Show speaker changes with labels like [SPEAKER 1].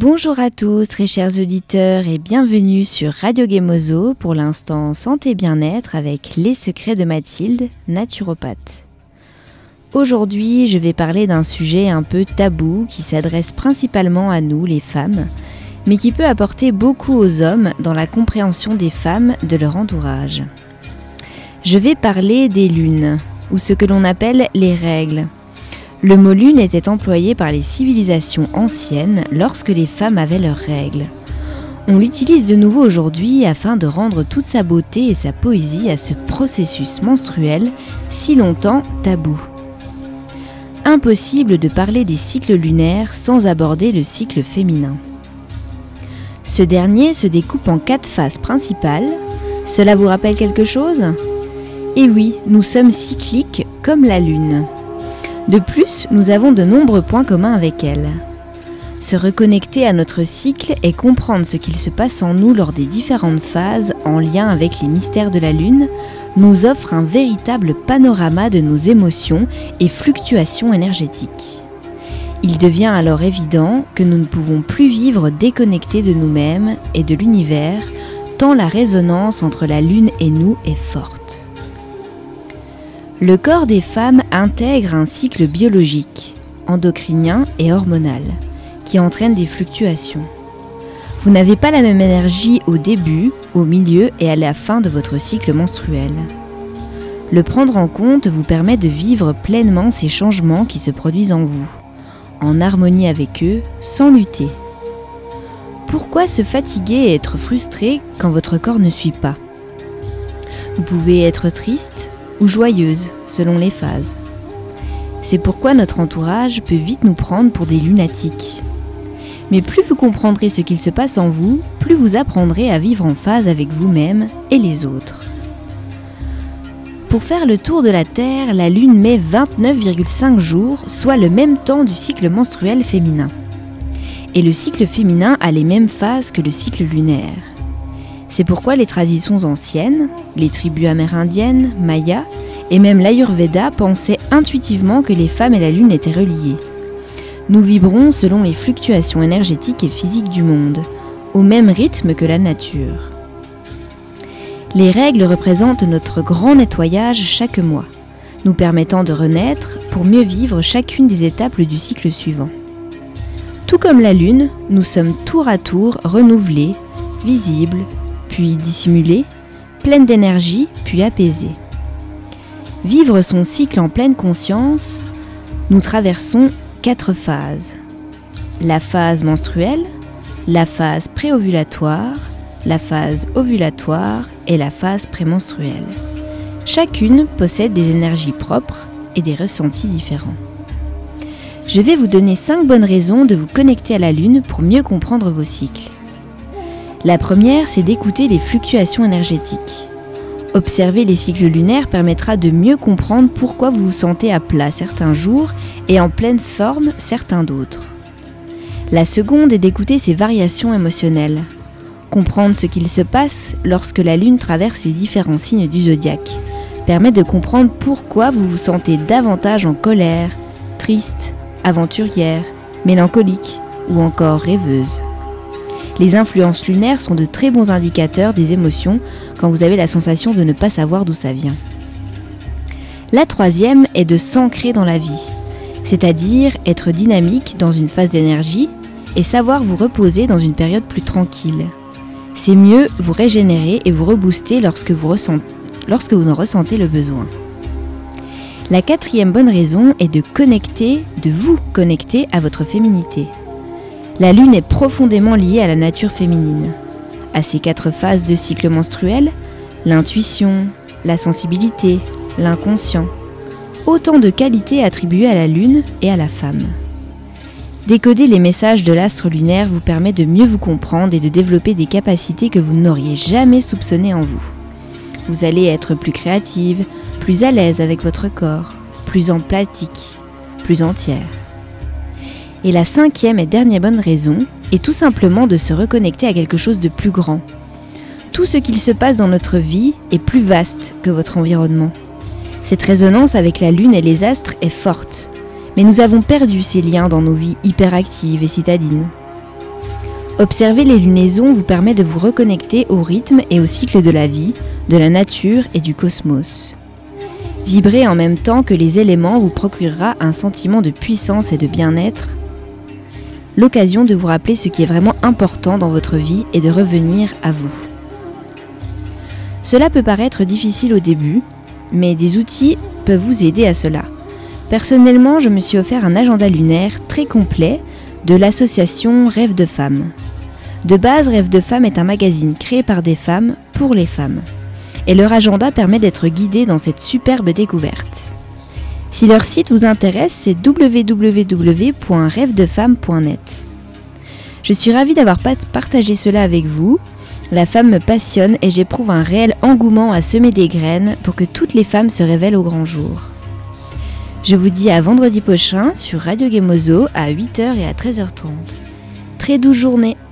[SPEAKER 1] Bonjour à tous, très chers auditeurs, et bienvenue sur Radio Gemozo pour l'instant santé bien-être avec Les Secrets de Mathilde, naturopathe. Aujourd'hui, je vais parler d'un sujet un peu tabou qui s'adresse principalement à nous, les femmes, mais qui peut apporter beaucoup aux hommes dans la compréhension des femmes de leur entourage. Je vais parler des lunes, ou ce que l'on appelle les règles. Le mot lune était employé par les civilisations anciennes lorsque les femmes avaient leurs règles. On l'utilise de nouveau aujourd'hui afin de rendre toute sa beauté et sa poésie à ce processus menstruel si longtemps tabou. Impossible de parler des cycles lunaires sans aborder le cycle féminin. Ce dernier se découpe en 4 phases principales. Cela vous rappelle quelque chose ? Eh oui, nous sommes cycliques comme la lune. De plus, nous avons de nombreux points communs avec elle. Se reconnecter à notre cycle et comprendre ce qu'il se passe en nous lors des différentes phases en lien avec les mystères de la Lune nous offre un véritable panorama de nos émotions et fluctuations énergétiques. Il devient alors évident que nous ne pouvons plus vivre déconnectés de nous-mêmes et de l'univers, tant la résonance entre la Lune et nous est forte. Le corps des femmes intègre un cycle biologique, endocrinien et hormonal, qui entraîne des fluctuations. Vous n'avez pas la même énergie au début, au milieu et à la fin de votre cycle menstruel. Le prendre en compte vous permet de vivre pleinement ces changements qui se produisent en vous, en harmonie avec eux, sans lutter. Pourquoi se fatiguer et être frustré quand votre corps ne suit pas ? Vous pouvez être triste ou joyeuse, selon les phases. C'est pourquoi notre entourage peut vite nous prendre pour des lunatiques. Mais plus vous comprendrez ce qu'il se passe en vous, plus vous apprendrez à vivre en phase avec vous-même et les autres. Pour faire le tour de la Terre, la Lune met 29,5 jours, soit le même temps du cycle menstruel féminin. Et le cycle féminin a les mêmes phases que le cycle lunaire. C'est pourquoi les traditions anciennes, les tribus amérindiennes, mayas et même l'Ayurveda pensaient intuitivement que les femmes et la Lune étaient reliées. Nous vibrons selon les fluctuations énergétiques et physiques du monde, au même rythme que la nature. Les règles représentent notre grand nettoyage chaque mois, nous permettant de renaître pour mieux vivre chacune des étapes du cycle suivant. Tout comme la Lune, nous sommes tour à tour renouvelés, visibles, puis dissimulée, pleine d'énergie, puis apaisée. Vivre son cycle en pleine conscience, nous traversons 4 phases. La phase menstruelle, la phase préovulatoire, la phase ovulatoire et la phase prémenstruelle. Chacune possède des énergies propres et des ressentis différents. Je vais vous donner 5 bonnes raisons de vous connecter à la Lune pour mieux comprendre vos cycles. La première, c'est d'écouter les fluctuations énergétiques. Observer les cycles lunaires permettra de mieux comprendre pourquoi vous vous sentez à plat certains jours et en pleine forme certains d'autres. La seconde est d'écouter ces variations émotionnelles. Comprendre ce qu'il se passe lorsque la Lune traverse les différents signes du zodiaque permet de comprendre pourquoi vous vous sentez davantage en colère, triste, aventurière, mélancolique ou encore rêveuse. Les influences lunaires sont de très bons indicateurs des émotions quand vous avez la sensation de ne pas savoir d'où ça vient. La troisième est de s'ancrer dans la vie, c'est-à-dire être dynamique dans une phase d'énergie et savoir vous reposer dans une période plus tranquille. C'est mieux vous régénérer et vous rebooster lorsque vous en ressentez le besoin. La quatrième bonne raison est de vous connecter à votre féminité. La Lune est profondément liée à la nature féminine, à ces 4 phases de cycle menstruel, l'intuition, la sensibilité, l'inconscient, autant de qualités attribuées à la Lune et à la femme. Décoder les messages de l'astre lunaire vous permet de mieux vous comprendre et de développer des capacités que vous n'auriez jamais soupçonnées en vous. Vous allez être plus créative, plus à l'aise avec votre corps, plus empathique, plus entière. Et la 5e et dernière bonne raison est tout simplement de se reconnecter à quelque chose de plus grand. Tout ce qu'il se passe dans notre vie est plus vaste que votre environnement. Cette résonance avec la Lune et les astres est forte, mais nous avons perdu ces liens dans nos vies hyperactives et citadines. Observer les lunaisons vous permet de vous reconnecter au rythme et au cycle de la vie, de la nature et du cosmos. Vibrer en même temps que les éléments vous procurera un sentiment de puissance et de bien-être, l'occasion de vous rappeler ce qui est vraiment important dans votre vie et de revenir à vous. Cela peut paraître difficile au début, mais des outils peuvent vous aider à cela. Personnellement, je me suis offert un agenda lunaire très complet de l'association Rêve de Femmes. De base, Rêve de Femmes est un magazine créé par des femmes pour les femmes. Et leur agenda permet d'être guidé dans cette superbe découverte. Si leur site vous intéresse, c'est www.rêvedefemme.net. Je suis ravie d'avoir partagé cela avec vous. La femme me passionne et j'éprouve un réel engouement à semer des graines pour que toutes les femmes se révèlent au grand jour. Je vous dis à vendredi prochain sur Radio Gemozo à 8h et à 13h30. Très douce journée!